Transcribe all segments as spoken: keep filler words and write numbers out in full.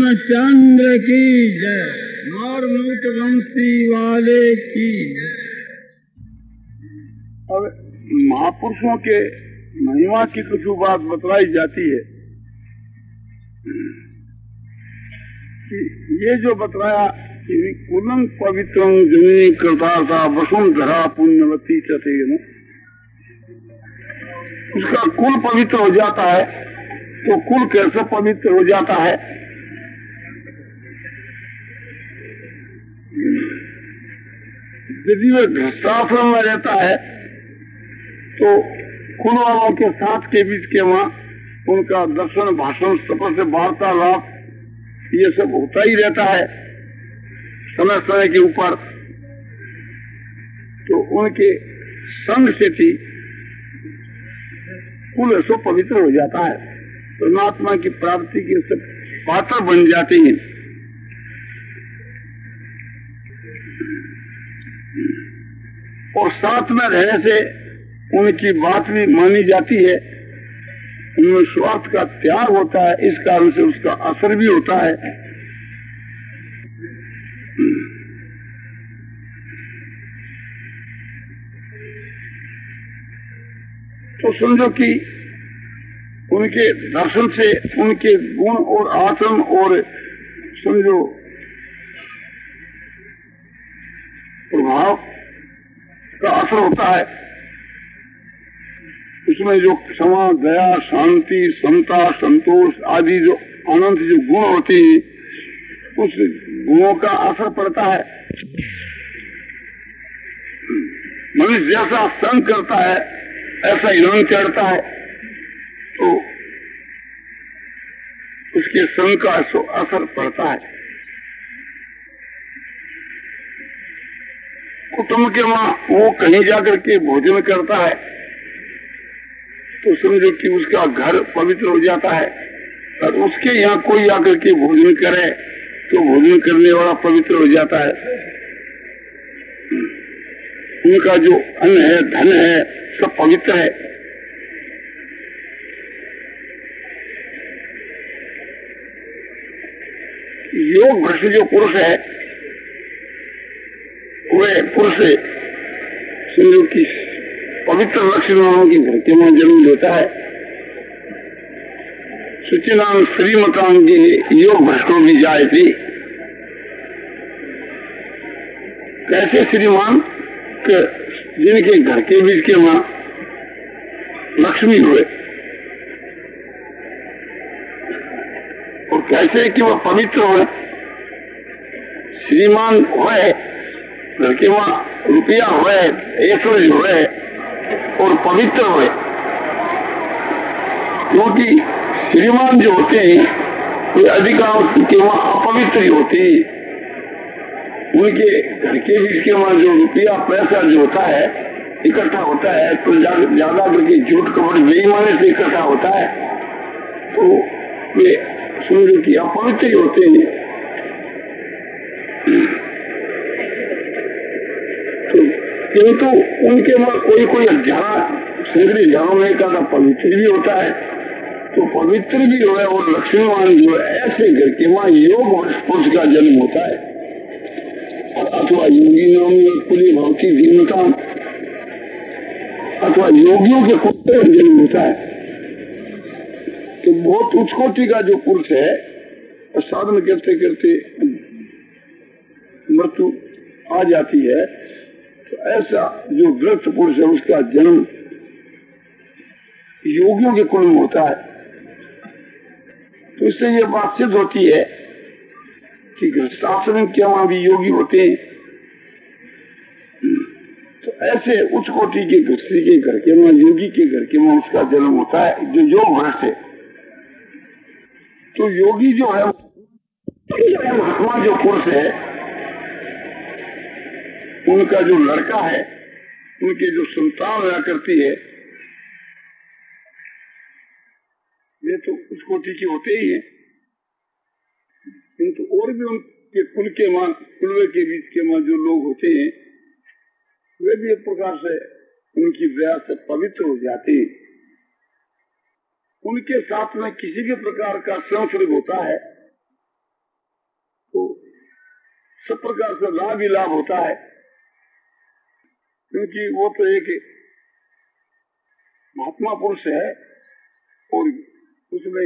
रामचंद्र की जय। और नोटवंशी वाले की। अब महापुरुषों के महिमा की कुछ बात बतलाई जाती है कि ये जो बतलाया कि कुलम पवित्रं जननी कृतार्था वसुंधरा पुण्यवती चते न, उसका कुल पवित्र हो जाता है। तो कुल कैसे पवित्र हो जाता है? यदि वह घृष्टाश्रम में रहता है तो कुल वालों के साथ के बीच के वहां उनका दर्शन, भाषण, तपस्या, वार्तालाप ये सब होता ही रहता है समय समय के ऊपर। तो उनके संग से थी कुल सो पवित्र हो जाता है, परमात्मा की प्राप्ति के सब पात्र बन जाते हैं। और साथ में रहने से उनकी बात भी मानी जाती है, उनमें स्वार्थ का त्याग होता है, इस कारण से उसका असर भी होता है। तो समझो कि उनके दर्शन से उनके गुण और आचरण और समझो प्रभाव का असर होता है। उसमें जो क्षमा, दया, शांति, समता, संतोष आदि जो अनंत जो गुण होते हैं, उस गुणों का असर पड़ता है। मनुष्य जैसा संग करता है ऐसा ईमान चढ़ता है, तो उसके संग का असर पड़ता है। कुटुंब के वहां वो कहीं जाकर के भोजन करता है तो समझो कि उसका घर पवित्र हो जाता है, और उसके यहाँ कोई आकर के भोजन करे तो भोजन करने वाला पवित्र हो जाता है। उनका जो अन्न है, धन है, सब पवित्र है। योग भ्रष्ट जो पुरुष है वे पुरुष समझो कि पवित्र लक्ष्मणों की घर के में जन्म लेता है। सुचिनाम श्रीमतांगी योग भ्रष्टों भी जाए थी। कैसे श्रीमान के जिनके घर के बीच के वहां लक्ष्मी हुए, और कैसे कि वह पवित्र हुए। श्रीमान हुए, घर के वहां रुपया हुए, ऐश्वर्य हुए और पवित्र हुए। क्योंकि श्रीमान जो होते हैं वे अधिकांश के वहां अपवित्र ही होते हैं। उनके घर के बीच के वहां जो रुपया पैसा जो होता है इकट्ठा होता है तो ज्यादा करके झूठ कपड़ बेईमानी से इकट्ठा होता है, तो वे समझो कि अपवित्र ही होते हैं। तो किंतु उनके वहां कोई कोई अध्याय सुंदरी झाड़ों में का पवित्र भी होता है, तो पवित्र भी हो और लक्ष्मीवान जो है ऐसे घर के वहां योग पुरुष का जन्म होता है। अथवा योगी नाम कुली भक्ति दीनता अथवा योगियों के कुत्ते जन्म होता है। तो बहुत उच्च कोटि का जो पुरुष है साधन करते करते मृत्यु आ जाती है, तो ऐसा जो ग्रस्त पुरुष है उसका जन्म योगियों के कुल में होता है। तो इससे ये बात सिद्ध होती है कि गृहस्थाश्रम के वहां भी योगी होते हैं। तो ऐसे उच्च कोटि के गृहस्थी के घर के वहां योगी के घर के वहां उसका जन्म होता है जो योग भ्रष्ट है। तो योगी जो है महात्मा जो पुरुष है उनका जो लड़का है, उनके जो संतान हुआ करती है वे तो उस कोटि के होते ही है, किंतु और भी उनके कुल के मां कुलवे के बीच के मां जो लोग होते हैं वे भी एक प्रकार से उनकी दया से पवित्र हो जाते हैं। उनके साथ में किसी भी प्रकार का संसर्ग होता है सब प्रकार से लाभ ही लाभ होता है, क्योंकि वो तो एक महात्मा पुरुष है और उसमें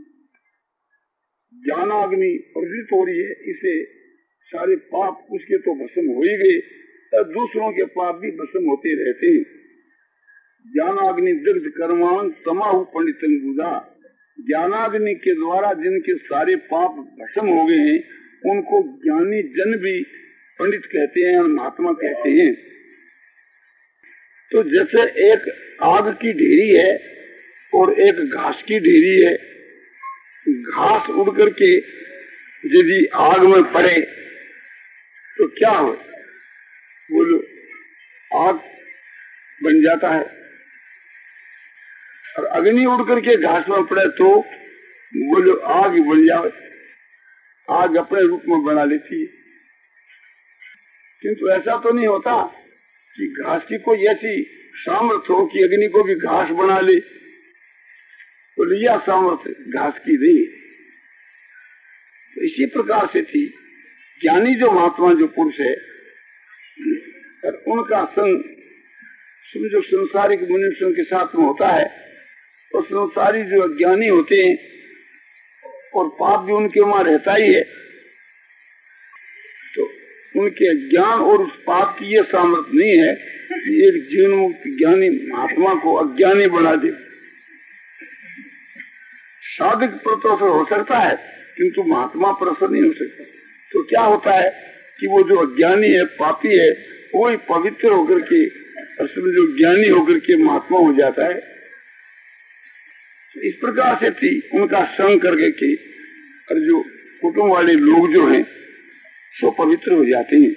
ज्ञानाग्नि प्रज्वलित हो रही है, इसे सारे पाप उसके तो भस्म हो ही गए, दूसरों के पाप भी भस्म होते रहते हैं। ज्ञानाग्नि दग्ध कर्माण तमाहु पंडित बुधा, ज्ञानाग्नि के द्वारा जिनके सारे पाप भस्म हो गए हैं उनको ज्ञानी जन भी पंडित कहते हैं और महात्मा कहते हैं। तो जैसे एक आग की ढेरी है और एक घास की ढेरी है, घास उड़ करके यदि आग में पड़े तो क्या हो, बोलो आग बन जाता है, और अग्नि उड़ करके घास में पड़े तो बोलो आग बन जाए, आग अपने रूप में बना लेती है। किंतु ऐसा तो नहीं होता कि घास की कोई ऐसी सामर्थ्य हो कि अग्नि को भी घास बना ले, तो यह सामर्थ्य घास की नहीं। तो इसी प्रकार से थी ज्ञानी जो महात्मा जो पुरुष है, और उनका संग जो संसारिक मनुष्यों के साथ में होता है, तो संसारी जो अज्ञानी होते हैं और पाप भी उनके वहां रहता ही है, तो उनके ज्ञान और उस पाप की ये सामर्थ्य नहीं है कि एक जीवन मुक्त ज्ञानी महात्मा को अज्ञानी बना दे। साधक प्रतो से हो सकता है किंतु महात्मा पर नहीं हो सकता। तो क्या होता है कि वो जो अज्ञानी है, पापी है, वो ही पवित्र होकर के असल जो ज्ञानी होकर के महात्मा हो जाता है। इस प्रकार से थी उनका संग करके के और जो कुटुंब वाले लोग जो हैं सो पवित्र हो जाते हैं,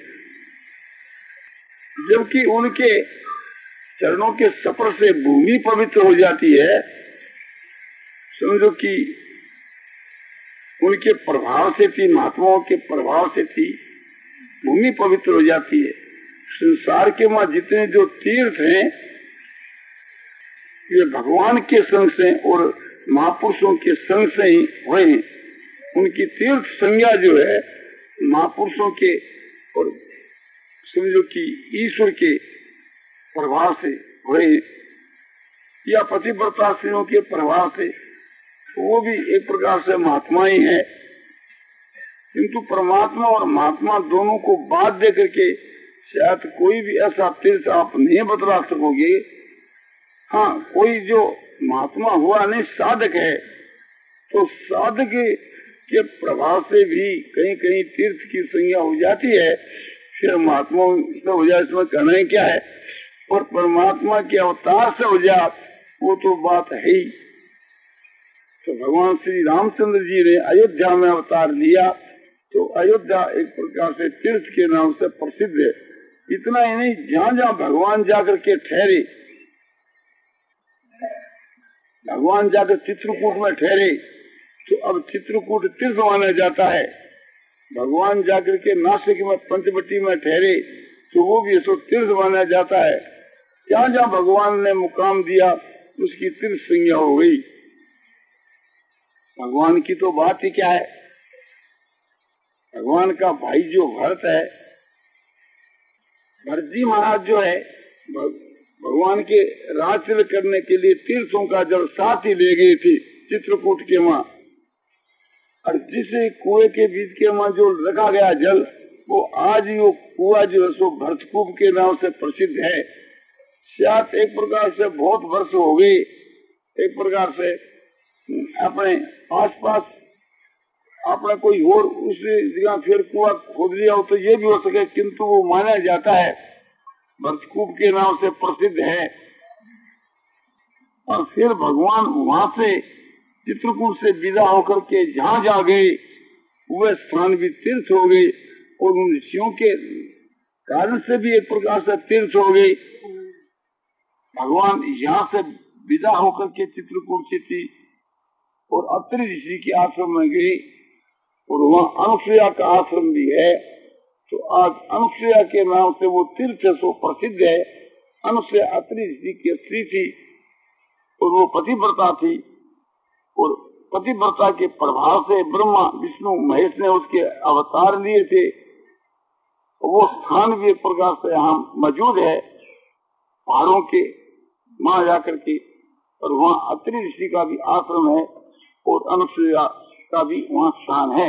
जबकि उनके चरणों के सफर से भूमि पवित्र हो जाती है। समझो कि उनके प्रभाव से थी, महात्माओं के प्रभाव से थी भूमि पवित्र हो जाती है। संसार के वहां जितने जो तीर्थ हैं ये भगवान के संग से और महापुरुषों के संग से ही हुए हैं। उनकी तीर्थ संज्ञा जो है महापुरुषों के और समझो कि ईश्वर के प्रभाव से हुए या पतिव्रता स्त्रियों के प्रभाव से, वो भी एक प्रकार से महात्मा ही है। किंतु परमात्मा और महात्मा दोनों को बात दे करके शायद कोई भी ऐसा तीर्थ आप नहीं बतला सकोगे। हाँ, कोई जो महात्मा हुआ नहीं साधक है, तो साधक के प्रभाव से भी कहीं कहीं तीर्थ की संज्ञा हो जाती है, फिर महात्मा हो जाए, इसमें कहना क्या है। और परमात्मा के अवतार से हो जाए वो तो बात है ही। तो भगवान श्री रामचंद्र जी ने अयोध्या में अवतार लिया, तो अयोध्या एक प्रकार से तीर्थ के नाम से प्रसिद्ध है। इतना ही नहीं, जहाँ जहाँ भगवान जाकर के ठहरे, भगवान जाकर चित्रकूट में ठहरे तो अब चित्रकूट तीर्थ माना जाता है। भगवान जाकर के नासिक में पंचवटी में ठहरे तो वो भी तो तीर्थ माना जाता है। जहाँ जहाँ भगवान ने मुकाम दिया उसकी तीर्थ संज्ञा हो गई। भगवान की तो बात ही क्या है। भगवान का भाई जो भरत है, भरत जी महाराज जो है, भगवान के राजतिल करने के लिए तीर्थों का जल साथ ही ले गए थे चित्रकूट के वहां, और जिस कुएं के बीच के वहां जो रखा गया जल, वो आज ही वो कुआ जो है सो भरतकूप के नाम से प्रसिद्ध है। शायद एक प्रकार से बहुत वर्ष हो गए, एक प्रकार से अपने आसपास अपना कोई और उस जगह फिर कुआ खोद लिया हो तो ये भी हो सके, किंतु वो माना जाता है भरतकूप के नाम से प्रसिद्ध है। और फिर भगवान वहां से चित्रकूट से विदा होकर के जहाँ जा गए वह स्थान भी तीर्थ हो गए, और उन ऋषियों के कारण से भी एक प्रकार से तीर्थ हो गए। भगवान यहाँ से विदा होकर के चित्रकूट से थी और अत्रि ऋषि के आश्रम में गई, और वहाँ अनुसुईया का आश्रम भी है। तो आज अनुसुईया के नाम से वो तीर्थ सो प्रसिद्ध है। अनुसुईया अत्रि ऋषि की स्त्री थी और वो पतिव्रता थी, और पतिव्रता के प्रभाव से ब्रह्मा विष्णु महेश ने उसके अवतार लिए थे। वो स्थान भी एक प्रकार से यहाँ मौजूद है, पहाड़ों के वहां जाकर के, और वहाँ अत्रि ऋषि का भी आश्रम है और अनुसुईया का भी वहाँ स्थान है।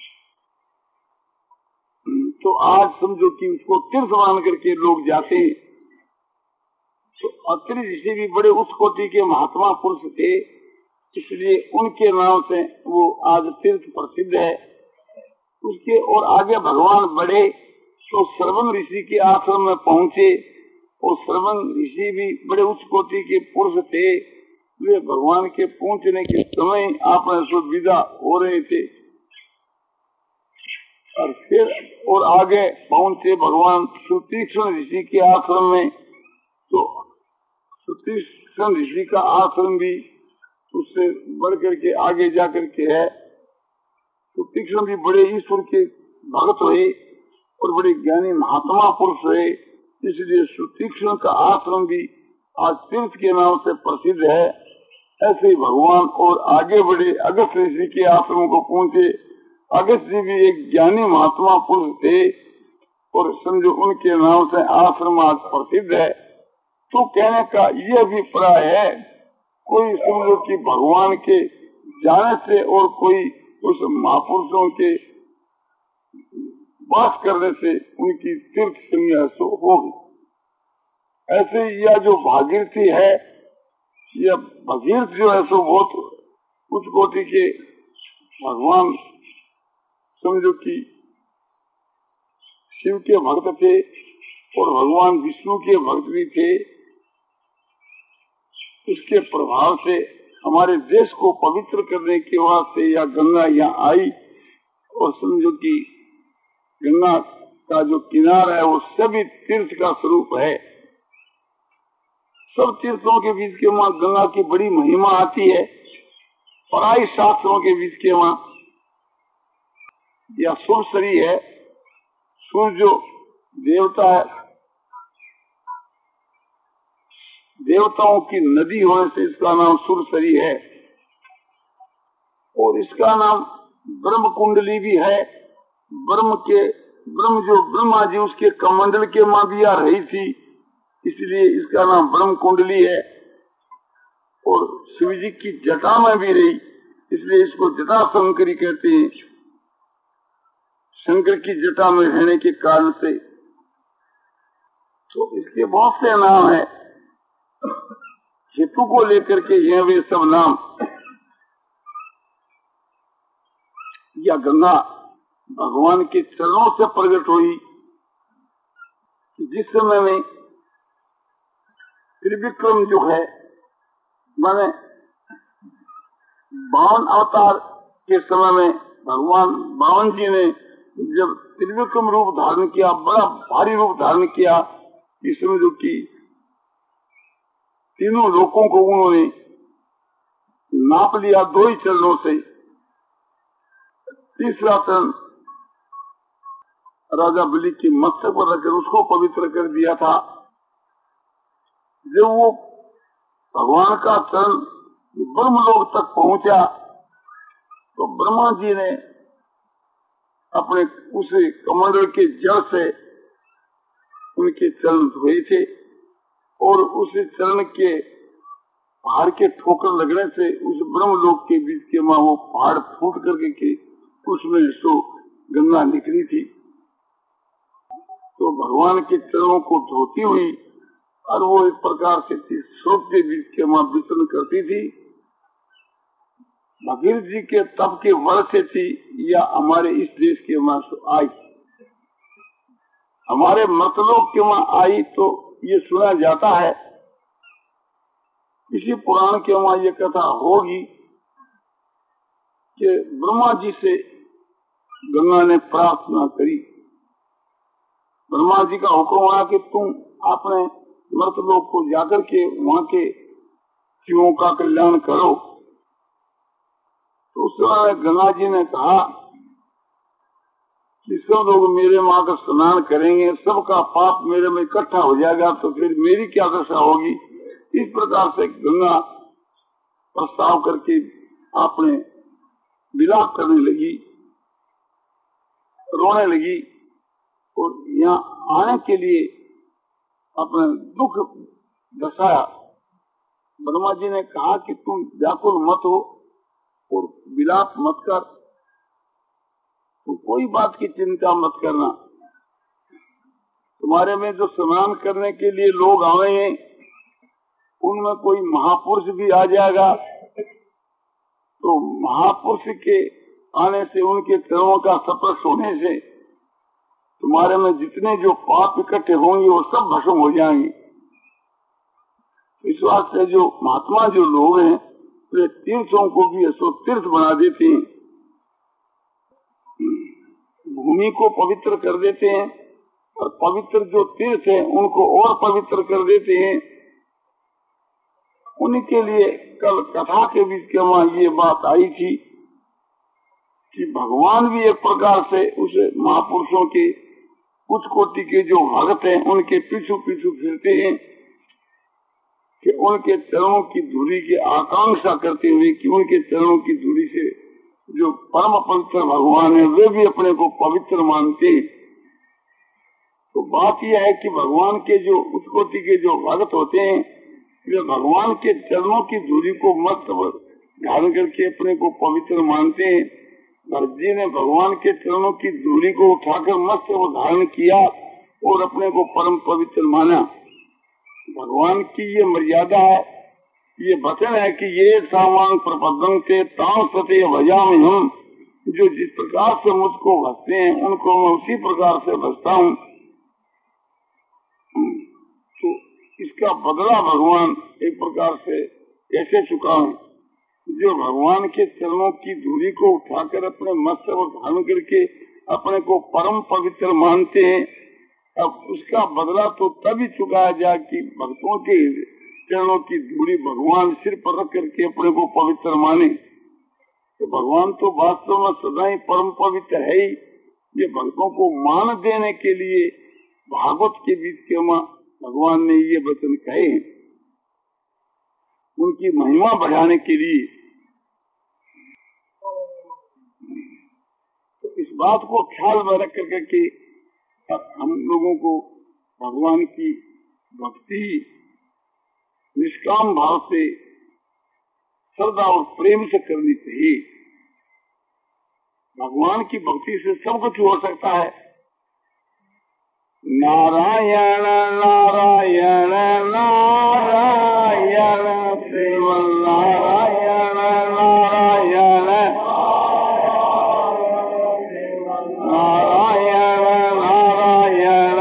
तो आज समझो कि उसको तीर्थ मान करके लोग जाते हैं। तो अत्रि ऋषि भी बड़े उच्च कोटि के महात्मा पुरुष थे, इसलिए उनके नाम से वो आज तीर्थ प्रसिद्ध है। उसके और आगे भगवान बढ़े तो श्रवण ऋषि के आश्रम में पहुंचे, और श्रवण ऋषि भी बड़े उच्च कोटि के पुरुष थे। वे भगवान के पहुंचने के समय आपने सो विदा हो रहे थे, और फिर और आगे पहुंचे भगवान सुतीक्ष्ण ऋषि के आश्रम में। तो सुतीक्ष्ण ऋषि का आश्रम भी उससे बढ़ करके आगे जाकर के है। सुतीक्ष्ण भी बड़े ईश्वर के भक्त हुए और बड़े ज्ञानी महात्मा पुरुष हुए, इसलिए सुतीक्ष्ण का आश्रम भी आज तीर्थ के नाम से प्रसिद्ध है। ऐसे ही भगवान और आगे बढ़े अगस्त ऋषि के आश्रम को पहुंचे। अगस्त जी भी एक ज्ञानी महात्मा पुरुष थे, और समझो उनके नाम से आश्रम आज प्रसिद्ध है। तो कहने का यह अभिप्राय है, कोई समझो कि भगवान के जाने से और कोई उस महापुरुषों के वास करने से उनकी तीर्थ संज्ञा सो होगी। ऐसे यह जो भागीरथी है, यह भगीरथ जो है सो बहुत उच्च कोटि के भगवान समझो कि शिव के भक्त थे और भगवान विष्णु के भक्त भी थे। उसके प्रभाव से हमारे देश को पवित्र करने के वास्ते या गंगा यहाँ आई, और समझो कि गंगा का जो किनारा है वो सभी तीर्थ का स्वरूप है। सब तीर्थों के बीच के वहाँ गंगा की बड़ी महिमा आती है। पराई शास्त्रों के बीच के वहाँ या सुरसरी है, सूर्य जो देवता है, देवताओं की नदी होने से इसका नाम सुरसरी है। और इसका नाम ब्रह्म कुंडली भी है। ब्रह्म के ब्रह्म जो ब्रह्मा जी उसके कमंडल के मां भी आ रही थी, इसलिए इसका नाम ब्रह्म कुंडली है। और शिव जी की जटा में भी रही, इसलिए इसको जटा शंकरी कहते हैं। शंकर की जटा में रहने के कारण से तो इसके बहुत से नाम है। हेतु को लेकर के यह वे सब नाम। या गंगा भगवान के चरणों से प्रकट हुई। जिस समय में त्रिविक्रम जो है, माने बावन अवतार के समय में भगवान बावन जी ने जब त्रिविक्रम रूप धारण किया, बड़ा भारी रूप धारण किया, इस समझो कि तीनों लोकों को उन्होंने नाप लिया दो ही चरणों से। तीसरा चरण राजा बलि की मस्तक पर रखकर उसको पवित्र कर दिया था। जब वो भगवान का चरण ब्रह्मलोक तक पहुंचा तो ब्रह्मा जी ने अपने उसे कमंडल के जल से उनके चरण धोए थे, और उस चरण के पहाड़ के ठोकर लगने से उस ब्रह्मलोक के बीच के मां वो पहाड़ फूट करके के उसमें सो गंगा निकली थी। तो भगवान के चरणों को धोती हुई और वो एक प्रकार से स्रोत के बीच के मां विचरण करती थी। भगीरथ जी के तप के वर्ष से थी या हमारे इस देश के मां आई, हमारे मतलोक के मां आई। तो ये सुना जाता है, इसी पुराण के वहां ये कथा होगी कि ब्रह्मा जी से गंगा ने प्रार्थना करी। ब्रह्मा जी का हुक्म आया कि तुम अपने मर्तलोक को जाकर के वहां के जीवों का कल्याण करो। तो उस समय गंगा जी ने कहा कि सब लोग मेरे माँ का स्नान करेंगे, सबका पाप मेरे में इकट्ठा हो जाएगा, तो फिर मेरी क्या दशा होगी। इस प्रकार से गंगा प्रस्ताव करके आपने विलाप करने लगी, रोने लगी। और यहाँ आने के लिए अपने दुख दर्शाया। ब्रह्मा जी ने कहा कि तुम व्याकुल मत हो और विलाप मत कर, तुम कोई बात की चिंता मत करना। तुम्हारे में जो स्नान करने के लिए लोग आए हैं उनमें कोई महापुरुष भी आ जाएगा, तो महापुरुष के आने से, उनके चरणों का स्पर्श होने से तुम्हारे में जितने जो पाप इकट्ठे होंगे वो सब भस्म हो जाएंगे। इस बात से जो महात्मा जो लोग हैं वे तीर्थों को भी ऐसो तीर्थ बना देते हैं, भूमि को पवित्र कर देते हैं और पवित्र जो तीर्थ है उनको और पवित्र कर देते हैं। उनके लिए कल कथा के बीच के वहां ये बात आई थी कि भगवान भी एक प्रकार से उस महापुरुषों के कुछ कोटि के जो भक्त हैं उनके पीछू पीछू फिरते हैं कि उनके चरणों की धूली की आकांक्षा करते हुए कि उनके चरणों की धूली से जो परम पवित्र भगवान है वे भी अपने को पवित्र मानते हैं। तो बात यह है कि भगवान के जो उच्च कोटि के जो भक्त होते हैं वे भगवान के चरणों की धूली को मस्त धारण करके अपने को पवित्र मानते हैं। भरत जी ने भगवान के चरणों की धूली को उठाकर मस्त धारण किया और अपने को परम पवित्र माना। भगवान की ये मर्यादा है, ये वचन है कि ये सामान प्रपदं से तां सते भजा में हम, जो जिस प्रकार से मुझको भजते हैं उनको मैं उसी प्रकार से भजता हूँ। तो इसका बदला भगवान एक प्रकार से ऐसे चुकाएं, जो भगवान के चरणों की धूली को उठाकर अपने मस्तक और धारण करके अपने को परम पवित्र मानते हैं। अब उसका बदला तो तभी चुकाया जाए कि भक्तों के चरणों की धूली भगवान सिर पर रख करके अपने को पवित्र माने। तो भगवान तो वास्तव में सदा ही परम पवित्र है ही। ये भक्तों को मान देने के लिए भागवत के बीच के भगवान ने ये वचन कहे हैं, उनकी महिमा बढ़ाने के लिए। तो इस बात को ख्याल में रख करके कि हम लोगों को भगवान की भक्ति निष्काम भाव से, श्रद्धा और प्रेम से करनी चाहिए। भगवान की भक्ति से सब कुछ हो सकता है। नारायण नारायण नारायण श्रीमन नारायण नारायण नारायण नारायण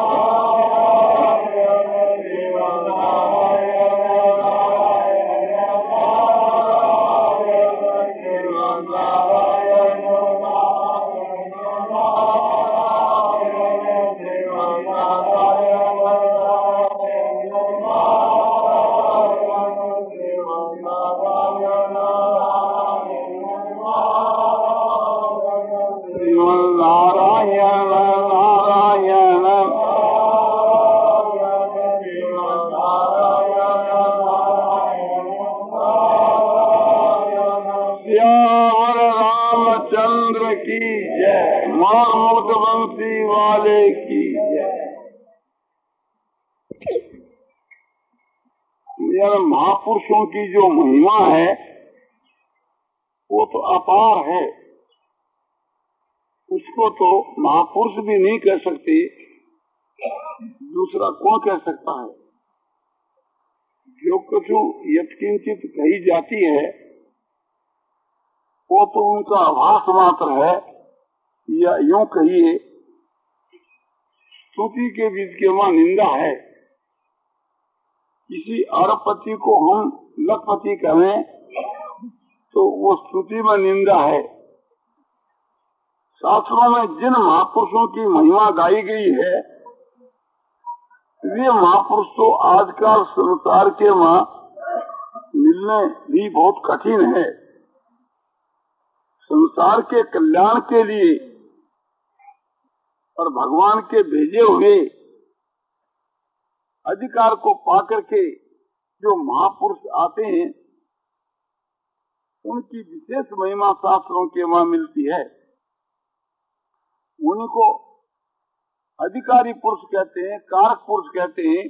महापुरुषों की जो महिमा है वो तो अपार है, उसको तो महापुरुष भी नहीं कह सकते, दूसरा कौन कह सकता है। जो कुछ यत्किंचित कही जाती है वो तो उनका आभास मात्र है, या यूं कहिए स्तुति के बीच के वहां निंदा है। किसी अरबपति को हम लखपति कहें तो वो स्तुति में निंदा है। शास्त्रों में जिन महापुरुषों की महिमा गाई गई है वे महापुरुष तो आजकल संसार के वहां मिलने भी बहुत कठिन है। संसार के कल्याण के लिए और भगवान के भेजे हुए अधिकार को पाकर के जो महापुरुष आते हैं उनकी विशेष महिमा शास्त्रों के वहां मिलती है। उनको अधिकारी पुरुष कहते हैं, कारक पुरुष कहते हैं।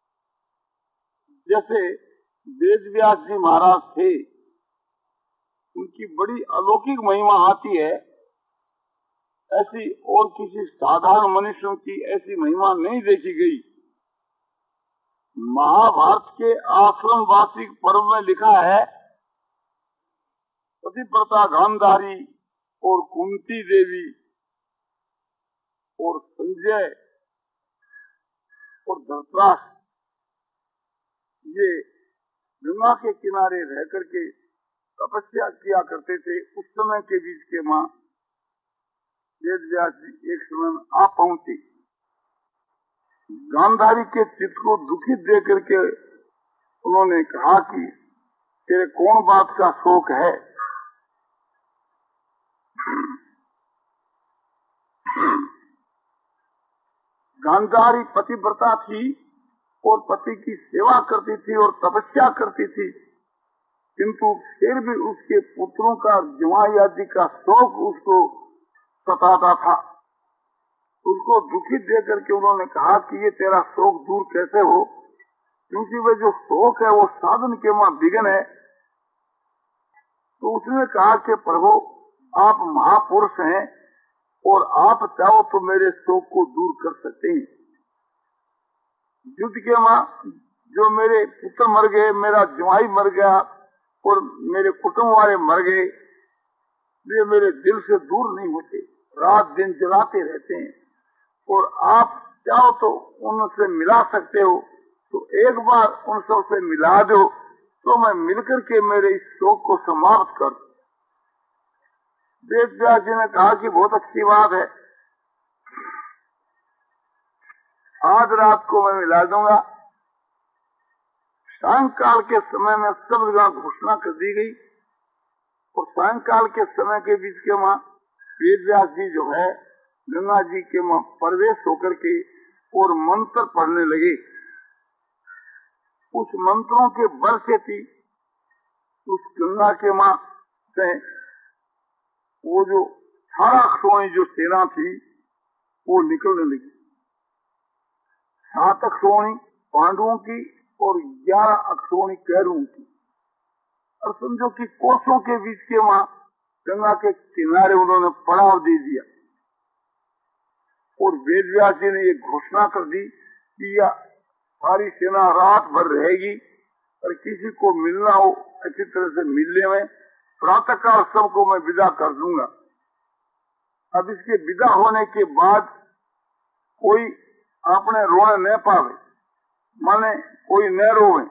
जैसे वेद व्यास जी महाराज थे, उनकी बड़ी अलौकिक महिमा आती है, ऐसी और किसी साधारण मनुष्यों की ऐसी महिमा नहीं देखी गई। महाभारत के आश्रम वार्षिक पर्व में लिखा है, पतिव्रता गांधारी और कुंती देवी और संजय और धृतराष्ट्र ये गंगा के किनारे रह करके तपस्या किया करते थे। उस समय के बीच के मां वेद व्यास जी एक समय में आ पहुंची। गांधारी के चित्त को दुखी देख करके उन्होंने कहा कि तेरे कौन बात का शोक है? गांधारी पतिव्रता थी और पति की सेवा करती थी और तपस्या करती थी, किंतु फिर भी उसके पुत्रों का जवाई आदि का शोक उसको सताता था। उसको दुखी देख करके उन्होंने कहा कि ये तेरा शोक दूर कैसे हो, क्योंकि वह जो शोक है वो साधन के मां विघ्न है। तो उसने कहा कि प्रभु आप महापुरुष हैं और आप चाहो तो मेरे शोक को दूर कर सकते हैं। युद्ध के मां जो मेरे पुत्र मर गए, मेरा जवाई मर गया और मेरे कुटुंब वाले मर गए, वे मेरे दिल से दूर नहीं होते, रात दिन जलाते रहते हैं। और आप चाहो तो उनसे मिला सकते हो, तो एक बार उन सबसे मिला दो तो मैं मिलकर के मेरे इस शोक को समाप्त कर दूं। वेद व्यास जी ने कहा कि बहुत अच्छी बात है, आज रात को मैं मिला दूंगा। सायंकाल के समय में सब जगह घोषणा कर दी गई और सायंकाल के समय के बीच के मां वेद व्यास जी जो है गंगा जी के मां प्रवेश होकर के और मंत्र पढ़ने लगे। उस मंत्रों के बल से थी उस गंगा के मां से वो जो अठारह अक्षोणी जो सेना थी वो निकलने लगी। सात अक्षोणी पांडवों की और ग्यारह अक्षोणी कौरवों की, और समझो कि कोसों के बीच के वहां गंगा के किनारे उन्होंने पड़ाव दे दिया। और वेद व्यास जी ने ये घोषणा कर दी कि यह सारी सेना रात भर रहेगी और किसी को मिलना हो अच्छी तरह से मिलने में प्रातः काल सबको मैं विदा कर दूंगा। अब इसके विदा होने के बाद कोई अपने रोने न पावे, माने कोई न रोवे,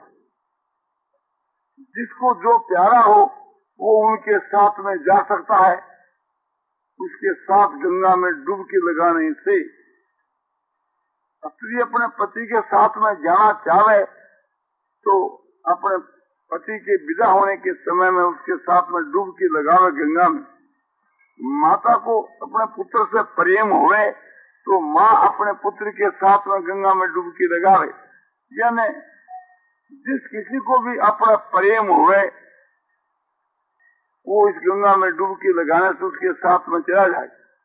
जिसको जो प्यारा हो वो उनके साथ में जा सकता है। उसके साथ गंगा में डुबकी लगाने से स्त्री अपने पति के साथ में जाना चाहे तो अपने पति के विदा होने के समय में उसके साथ में डुबकी लगावे गंगा में। माता को अपने पुत्र से प्रेम होवे तो माँ अपने पुत्र के साथ में गंगा में डुबकी लगावे। यानी जिस किसी को भी अपना प्रेम हुए वो इस गंगा में डुबकी लगाने से उसके साथ में चला जाए।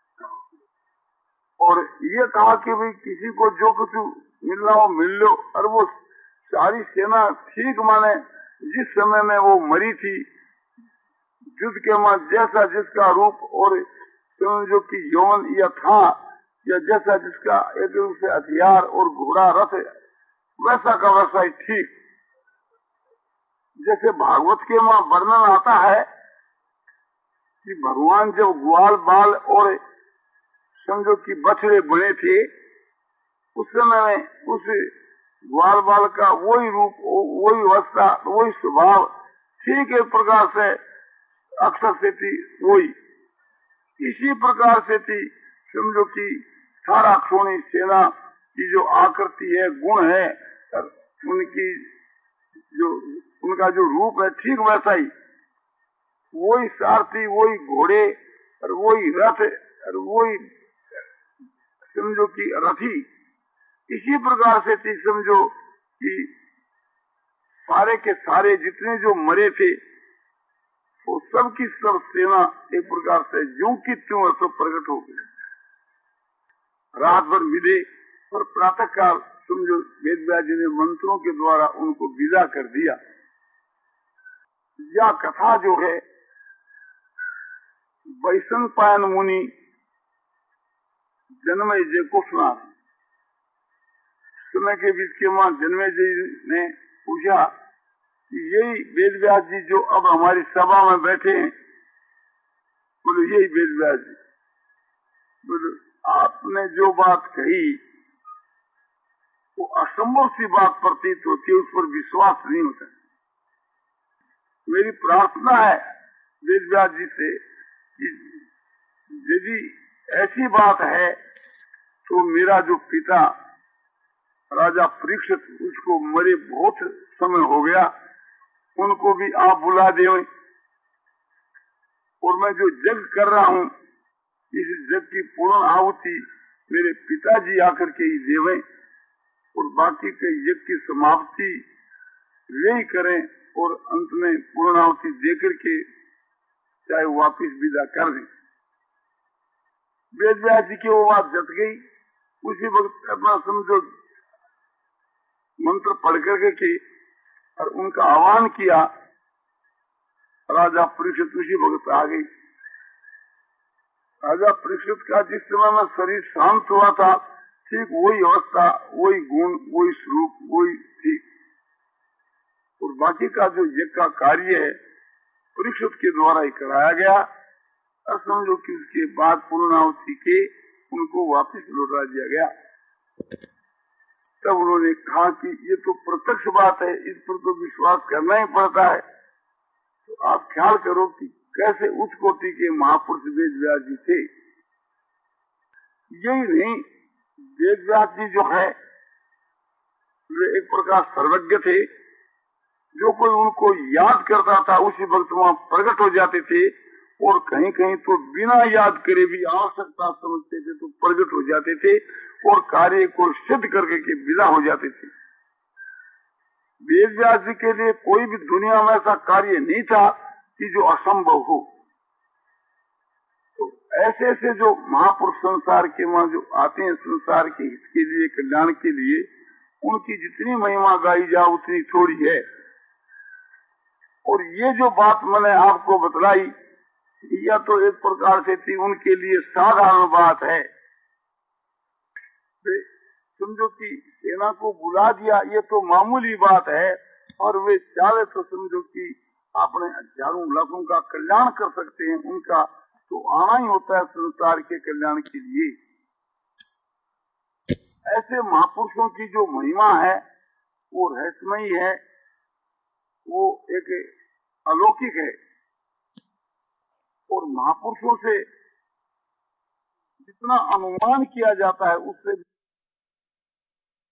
और ये कहा कि भाई किसी को जो कुछ मिलना हो मिल लो। और वो सारी सेना ठीक माने जिस समय में वो मरी थी, युद्ध के मां जैसा जिसका रूप और जो कि यौवन या था या जैसा जिसका एक रूप से हथियार और घोड़ा रथ वैसा का वैसा ही ठीक। जैसे भागवत के मां वर्णन आता है कि भगवान जब ग्वाल बाल और समझो की बछड़े बने थे उस समय में उस ग्वाल बाल का वही रूप वही अवस्था वही स्वभाव ठीक एक प्रकार से अक्षर से थी वही इसी प्रकार से थी। समझो की सारा अक्षोणी सेना की जो आकृति है गुण है उनकी जो उनका जो रूप है ठीक वैसा ही वही सारथी वही घोड़े और वही रथ और वही समझो कि रथी इसी प्रकार से थी। समझो कि सारे के सारे जितने जो मरे थे वो सब की सब सेना एक प्रकार से यूं की त्यों सब प्रकट हो गई। रात भर मिले और प्रातः काल समझो वेद व्यास जी ने मंत्रों के द्वारा उनको विदा कर दिया। यह कथा जो है वैशंपायन मुनि जन्मेजय जी को सुना। समय के बीच के मां जन्मेजय जी ने पूछा कि यही वेद व्यास जी जो अब हमारी सभा में बैठे हैं, बोले यही वेद व्यास जी। बोले आपने जो बात कही वो असंभव सी बात प्रतीत होती है, उस पर विश्वास नहीं होता। मेरी प्रार्थना है वेद व्यास जी से कि यदि ऐसी बात है तो मेरा जो पिता राजा परीक्षित, उसको मरे बहुत समय हो गया, उनको भी आप बुला दें और मैं जो यज्ञ कर रहा हूं इस यज्ञ की पूर्ण आहुति मेरे पिताजी आकर के ही देवें और बाकी के यज्ञ की समाप्ति वे ही करें और अंत में पूर्ण आहुति देकर के चाहे वापिस विदा कर दें। वेद व्यास जी की वो बात जत गई। उसी वक्त अपना समझो मंत्र पढ़ करके के और उनका आह्वान किया। राजा परीक्षित उसी वक्त आ गई। राजा परीक्षित का जिस समय में शरीर शांत हुआ था, ठीक वही अवस्था, वही गुण, वही स्वरूप, वही थी। और बाकी का जो यज्ञ का कार्य है परीक्षित के द्वारा ही कराया गया। और समझो कि उसके बाद पूर्णाहुति के उनको वापस लौटा दिया गया। तब उन्होंने कहा कि ये तो प्रत्यक्ष बात है, इस पर तो विश्वास करना ही पड़ता है। तो आप ख्याल करो कि कैसे उच्च कोटि के महापुरुष वेद व्यास जी थे। यही नहीं, वेद व्यास जी जो है वे एक प्रकार सर्वज्ञ थे। जो कोई उनको याद करता था उसी वक्त वहां प्रकट हो जाते थे और कहीं कहीं तो बिना याद करे भी आवश्यकता समझते थे तो प्रकट हो जाते थे और कार्य को सिद्ध करके के विदा हो जाते थे। वेद व्यास जी के लिए कोई भी दुनिया में ऐसा कार्य नहीं था कि जो असंभव हो। तो ऐसे ऐसे जो महापुरुष संसार के वहां जो आते हैं संसार के हित के लिए, कल्याण के लिए, उनकी जितनी महिमा गाई जा उतनी थोड़ी है। और ये जो बात मैंने आपको बतलाई यह तो एक प्रकार से थी उनके लिए साधारण बात है। समझो कि सेना को बुला दिया, ये तो मामूली बात है। और वे चाहे तो समझो कि अपने हजारों लाखों का कल्याण कर सकते हैं। उनका तो आना ही होता है संसार के कल्याण के लिए। ऐसे महापुरुषों की जो महिमा है वो रहस्यमयी है, वो एक अलौकिक है। और महापुरुषों से जितना अनुमान किया जाता है उससे